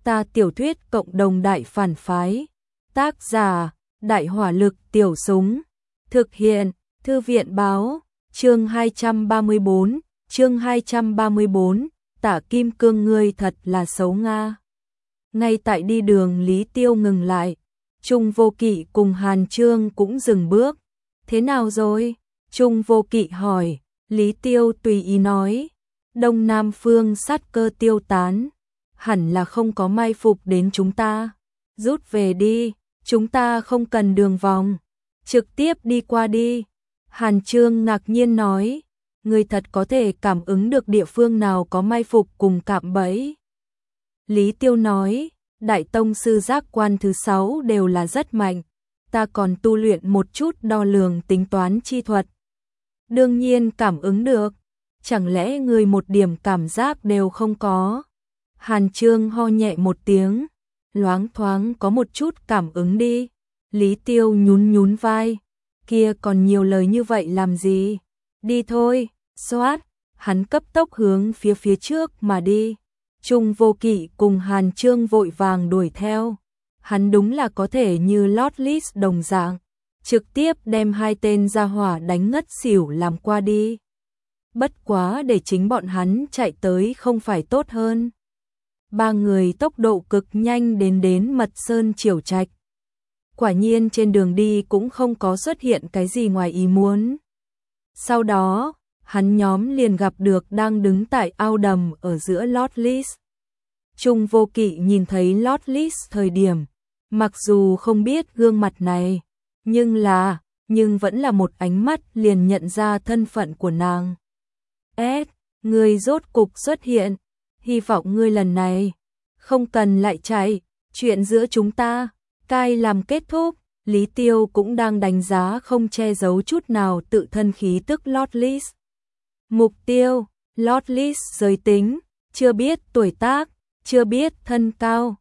Ta tiểu thuyết cộng đồng đại phản phái. Tác giả, Đại hỏa lực tiểu súng. Thực hiện, Thư viện báo, chương 234, Tả Kim Cương ngươi thật là xấu Nga. Ngay tại đi đường Lý Tiêu ngừng lại, Trung Vô Kỵ cùng Hàn Chương cũng dừng bước. Thế nào rồi? Trung Vô Kỵ hỏi, Lý Tiêu tùy ý nói, Đông Nam phương sát cơ tiêu tán, hẳn là không có mai phục đến chúng ta. Rút về đi, chúng ta không cần đường vòng, trực tiếp đi qua đi. Hàn Chương ngạc nhiên nói, người thật có thể cảm ứng được địa phương nào có mai phục cùng cạm bẫy. Lý Tiêu nói, Đại Tông sư giác quan thứ 6 đều là rất mạnh, ta còn tu luyện một chút đo lường tính toán chi thuật. Đương nhiên cảm ứng được, chẳng lẽ người một điểm cảm giác đều không có? Hàn Chương ho nhẹ một tiếng, loáng thoáng có một chút cảm ứng đi. Lý Tiêu nhún vai, kia còn nhiều lời như vậy làm gì? Đi thôi, xoát, hắn cấp tốc hướng phía trước mà đi. Trung Vô Kỵ cùng Hàn Chương vội vàng đuổi theo. Hắn đúng là có thể như Lotlis đồng dạng, trực tiếp đem hai tên gia hỏa đánh ngất xỉu làm qua đi. Bất quá để chính bọn hắn chạy tới không phải tốt hơn. Ba người tốc độ cực nhanh đến Mật Sơn Triểu Trạch. Quả nhiên trên đường đi cũng không có xuất hiện cái gì ngoài ý muốn. Sau đó, hắn nhóm liền gặp được đang đứng tại ao đầm ở giữa Lotlis. Trung Vô Kỵ nhìn thấy Lotlis thời điểm, mặc dù không biết gương mặt này, nhưng vẫn là một ánh mắt liền nhận ra thân phận của nàng. Ngươi rốt cục xuất hiện, hy vọng ngươi lần này không cần lại chạy, chuyện giữa chúng ta cai làm kết thúc. Lý Tiêu cũng đang đánh giá không che giấu chút nào tự thân khí tức Lotlis. Mục tiêu, Lotlis giới tính, chưa biết tuổi tác, chưa biết thân cao,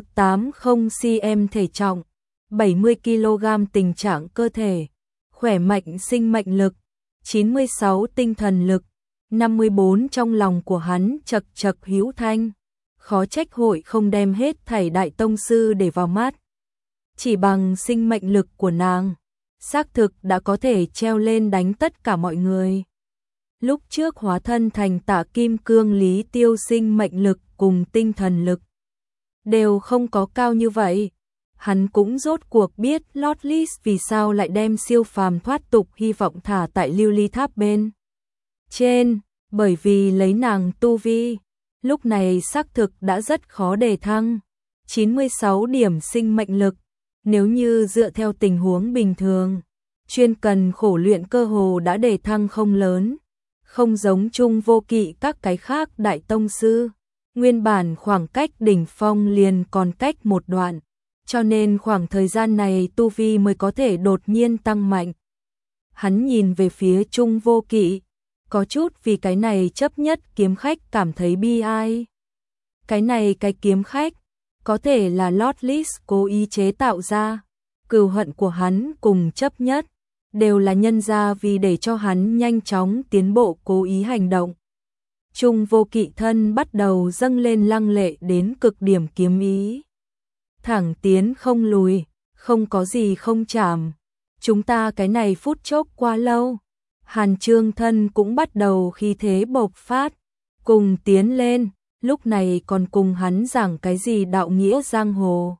180cm thể trọng, 70kg tình trạng cơ thể, khỏe mạnh sinh mệnh lực, 96 tinh thần lực, 54 trong lòng của hắn chật chật hữu thanh. Khó trách hội không đem hết thảy Đại Tông sư để vào mắt. Chỉ bằng sinh mệnh lực của nàng, xác thực đã có thể treo lên đánh tất cả mọi người. Lúc trước hóa thân thành Tả Kim Cương Lý Tiêu sinh mệnh lực cùng tinh thần lực đều không có cao như vậy. Hắn cũng rốt cuộc biết Lotlis vì sao lại đem siêu phàm thoát tục hy vọng thả tại lưu ly tháp bên trên, bởi vì lấy nàng tu vi, lúc này xác thực đã rất khó đề thăng. 96 điểm sinh mệnh lực, nếu như dựa theo tình huống bình thường, chuyên cần khổ luyện cơ hồ đã đề thăng không lớn, không giống Trung Vô Kỵ các cái khác Đại Tông sư. Nguyên bản khoảng cách đỉnh phong liền còn cách một đoạn, cho nên khoảng thời gian này tu vi mới có thể đột nhiên tăng mạnh. Hắn nhìn về phía Trung Vô Kỵ, có chút vì cái này chấp nhất kiếm khách cảm thấy bi ai. Cái kiếm khách, có thể là Lotlis cố ý chế tạo ra, cừu hận của hắn cùng chấp nhất, đều là nhân ra vì để cho hắn nhanh chóng tiến bộ cố ý hành động. Trung Vô Kỵ thân bắt đầu dâng lên lăng lệ đến cực điểm kiếm ý. Thẳng tiến không lùi, không có gì không chạm. Chúng ta cái này phút chốc quá lâu. Hàn Chương thân cũng bắt đầu khí thế bộc phát, cùng tiến lên, lúc này còn cùng hắn giảng cái gì đạo nghĩa giang hồ.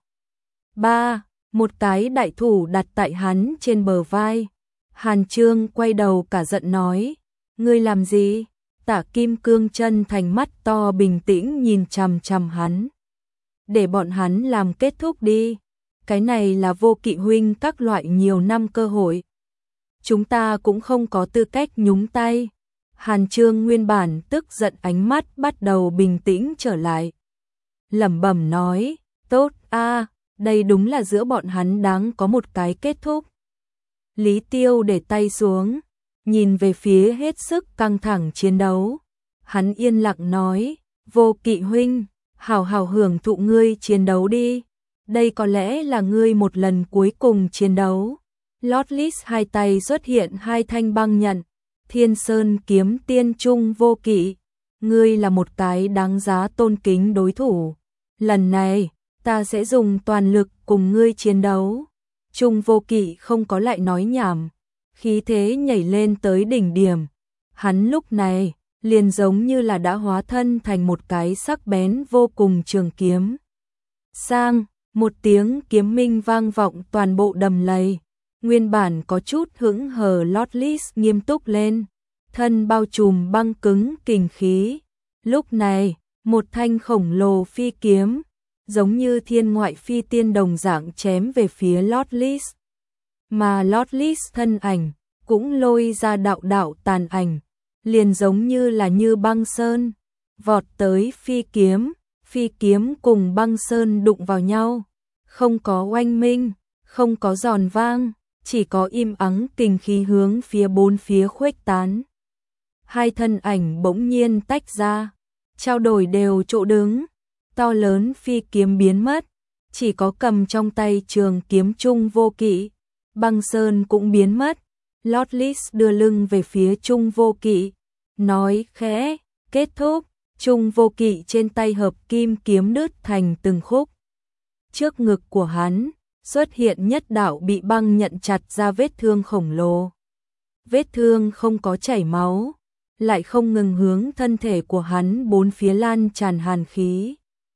Một cái đại thủ đặt tại hắn trên bờ vai. Hàn Chương quay đầu cả giận nói, ngươi làm gì? Tả Kim Cương chân thành mắt to bình tĩnh nhìn chằm chằm hắn. Để bọn hắn làm kết thúc đi. Cái này là Vô Kỵ huynh các loại nhiều năm cơ hội. Chúng ta cũng không có tư cách nhúng tay. Hàn Chương nguyên bản tức giận ánh mắt bắt đầu bình tĩnh trở lại. Lẩm bẩm nói, tốt a, đây đúng là giữa bọn hắn đáng có một cái kết thúc. Lý Tiêu để tay xuống, nhìn về phía hết sức căng thẳng chiến đấu. Hắn yên lặng nói, Vô Kỵ huynh, hào hào hưởng thụ ngươi chiến đấu đi. Đây có lẽ là ngươi một lần cuối cùng chiến đấu. Lotlis hai tay xuất hiện hai thanh băng nhận. Thiên Sơn kiếm tiên Trung Vô Kỵ, ngươi là một cái đáng giá tôn kính đối thủ. lần này, ta sẽ dùng toàn lực cùng ngươi chiến đấu. Trung Vô Kỵ không có lại nói nhảm, khí thế nhảy lên tới đỉnh điểm. Hắn lúc này, liền giống như là đã hóa thân thành một cái sắc bén vô cùng trường kiếm. Sang, một tiếng kiếm minh vang vọng toàn bộ đầm lầy. Nguyên bản có chút hững hờ Lotless nghiêm túc lên, thân bao trùm băng cứng kình khí. Lúc này, một thanh khổng lồ phi kiếm, giống như thiên ngoại phi tiên đồng dạng chém về phía Lotless. Mà Lotless thân ảnh, cũng lôi ra đạo đạo tàn ảnh, liền giống như là như băng sơn, vọt tới phi kiếm cùng băng sơn đụng vào nhau, không có oanh minh, không có giòn vang, chỉ có im ắng kình khí hướng phía bốn phía khuếch tán. Hai thân ảnh bỗng nhiên tách ra, trao đổi đều chỗ đứng, to lớn phi kiếm biến mất, chỉ có cầm trong tay trường kiếm Trung Vô Kỵ, băng sơn cũng biến mất. Lotless đưa lưng về phía Trung Vô Kỵ, nói khẽ, kết thúc. Trung Vô Kỵ trên tay hợp kim kiếm đứt thành từng khúc. Trước ngực của hắn, xuất hiện nhất đạo bị băng nhận chặt ra vết thương khổng lồ. Vết thương không có chảy máu, lại không ngừng hướng thân thể của hắn bốn phía lan tràn hàn khí.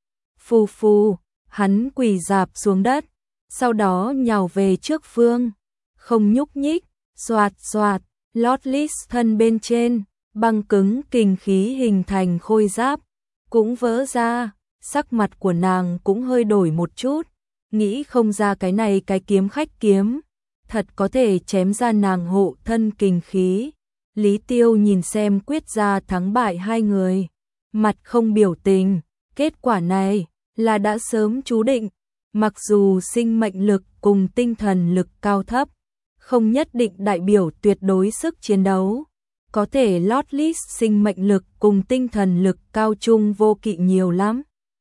Phù phù, hắn quỳ rạp xuống đất, sau đó nhào về trước phương, không nhúc nhích, xoạt xoạt, Lotless thân bên trên, băng cứng kình khí hình thành khôi giáp, cũng vỡ ra, sắc mặt của nàng cũng hơi đổi một chút, nghĩ không ra cái này cái kiếm khách kiếm, thật có thể chém ra nàng hộ thân kình khí. Lý Tiêu nhìn xem quyết ra thắng bại hai người, mặt không biểu tình, kết quả này là đã sớm chú định, mặc dù sinh mệnh lực cùng tinh thần lực cao thấp, không nhất định đại biểu tuyệt đối sức chiến đấu. Có thể Lotless sinh mệnh lực cùng tinh thần lực cao Trung Vô Kỵ nhiều lắm.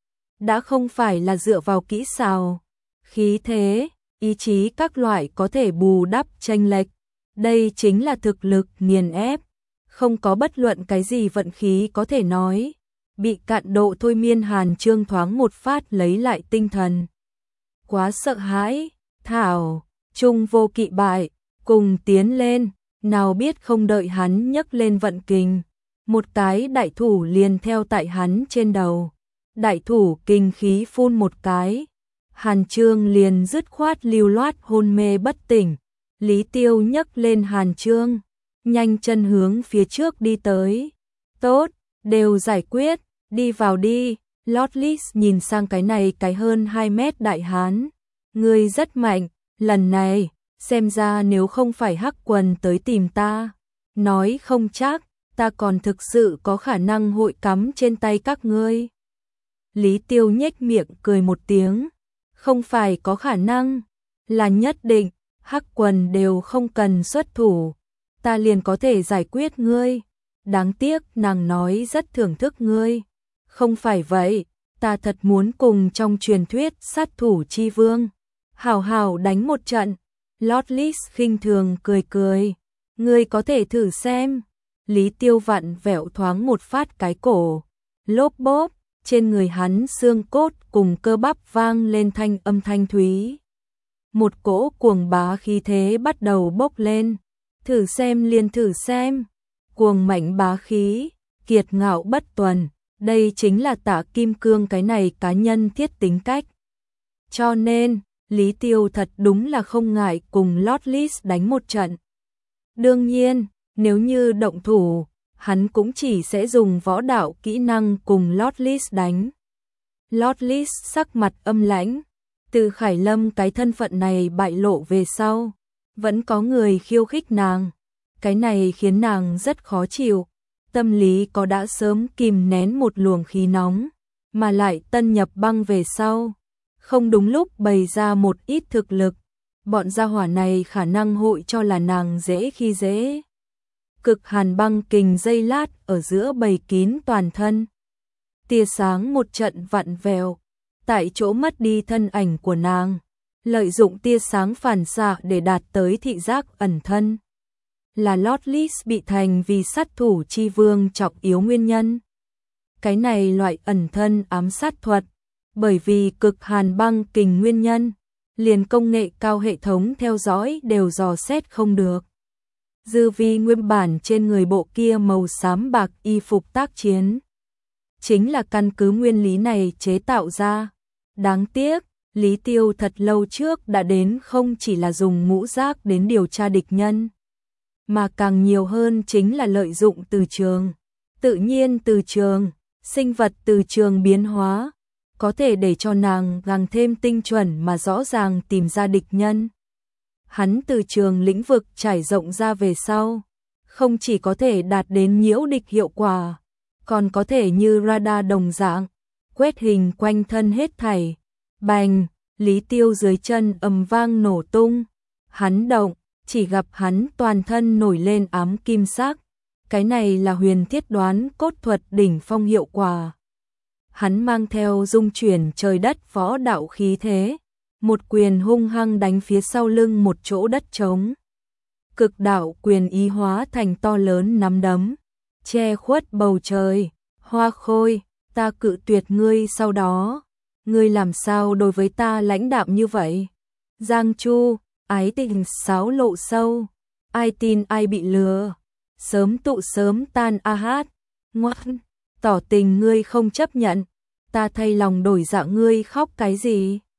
Đã không phải là dựa vào kỹ xảo, khí thế, ý chí các loại có thể bù đắp chênh lệch. Đây chính là thực lực nghiền ép, không có bất luận cái gì vận khí có thể nói. Bị cạn độ thôi miên Hàn Chương thoáng một phát lấy lại tinh thần. Quá sợ hãi, thảo, Trung Vô Kỵ bại, cùng tiến lên. Nào biết không đợi hắn nhấc lên vận kình, một cái đại thủ liền theo tại hắn trên đầu. Đại thủ kình khí phun một cái, Hàn Chương liền dứt khoát lưu loát hôn mê bất tỉnh. Lý Tiêu nhấc lên Hàn Chương, nhanh chân hướng phía trước đi tới. Tốt, đều giải quyết, đi vào đi. Lotless nhìn sang cái này cái hơn 2 mét đại hán. Ngươi rất mạnh, lần này xem ra nếu không phải Hắc Quần tới tìm ta, nói không chắc, ta còn thực sự có khả năng hội cắm trên tay các ngươi. Lý Tiêu nhếch miệng cười một tiếng, không phải có khả năng, là nhất định, Hắc Quần đều không cần xuất thủ, ta liền có thể giải quyết ngươi. Đáng tiếc nàng nói rất thưởng thức ngươi. Không phải vậy, ta thật muốn cùng trong truyền thuyết sát thủ chi vương, hào hào đánh một trận. Lotless khinh thường cười cười, ngươi có thể thử xem. Lý Tiêu vặn vẹo thoáng một phát cái cổ, lốp bốp, trên người hắn xương cốt cùng cơ bắp vang lên thanh âm thanh thúy. Một cỗ cuồng bá khí thế bắt đầu bốc lên, thử xem liền thử xem. Cuồng mãnh bá khí, kiệt ngạo bất tuần, đây chính là Tạ Kim Cương cái này cá nhân thiết tính cách. Cho nên Lý Tiêu thật đúng là không ngại cùng Lotless đánh một trận. Đương nhiên, nếu như động thủ, hắn cũng chỉ sẽ dùng võ đạo kỹ năng cùng Lotless đánh. Lotless sắc mặt âm lãnh, từ Khải Lâm cái thân phận này bại lộ về sau, vẫn có người khiêu khích nàng. Cái này khiến nàng rất khó chịu, tâm lý có đã sớm kìm nén một luồng khí nóng, mà lại tân nhập băng về sau. Không đúng lúc bày ra một ít thực lực, bọn gia hỏa này khả năng hội cho là nàng dễ khi dễ. Cực hàn băng kình dây lát ở giữa bầy kín toàn thân. Tia sáng một trận vặn vẹo, tại chỗ mất đi thân ảnh của nàng, lợi dụng tia sáng phản xạ để đạt tới thị giác ẩn thân. Là Lotless bị thành vì sát thủ chi vương trọng yếu nguyên nhân. Cái này loại ẩn thân ám sát thuật, Bởi vì cực hàn băng kình nguyên nhân, liền công nghệ cao hệ thống theo dõi đều dò xét không được. Dư vi nguyên bản trên người bộ kia màu xám bạc y phục tác chiến, chính là căn cứ nguyên lý này chế tạo ra. Đáng tiếc, Lý Tiêu thật lâu trước đã đến không chỉ là dùng ngũ giác đến điều tra địch nhân, mà càng nhiều hơn chính là lợi dụng từ trường, tự nhiên từ trường, sinh vật từ trường biến hóa, có thể để cho nàng càng thêm tinh chuẩn mà rõ ràng tìm ra địch nhân. Hắn từ trường lĩnh vực trải rộng ra về sau, không chỉ có thể đạt đến nhiễu địch hiệu quả, còn có thể như radar đồng dạng, quét hình quanh thân hết thảy. Bành, Lý Tiêu dưới chân ầm vang nổ tung, hắn động, chỉ gặp hắn toàn thân nổi lên ám kim sắc, cái này là huyền thiết đoán cốt thuật đỉnh phong hiệu quả. Hắn mang theo dung chuyển trời đất võ đạo khí thế, một quyền hung hăng đánh phía sau lưng một chỗ đất trống. Cực đạo quyền ý hóa thành to lớn nắm đấm, che khuất bầu trời. Hoa Khôi, ta cự tuyệt ngươi, sau đó ngươi làm sao đối với ta lãnh đạm như vậy? Giang Chu, ái tình sáo lộ sâu, ai tin ai bị lừa, sớm tụ sớm tan a hát. Ngoan, tỏ tình ngươi không chấp nhận, ta thay lòng đổi dạ, ngươi khóc cái gì?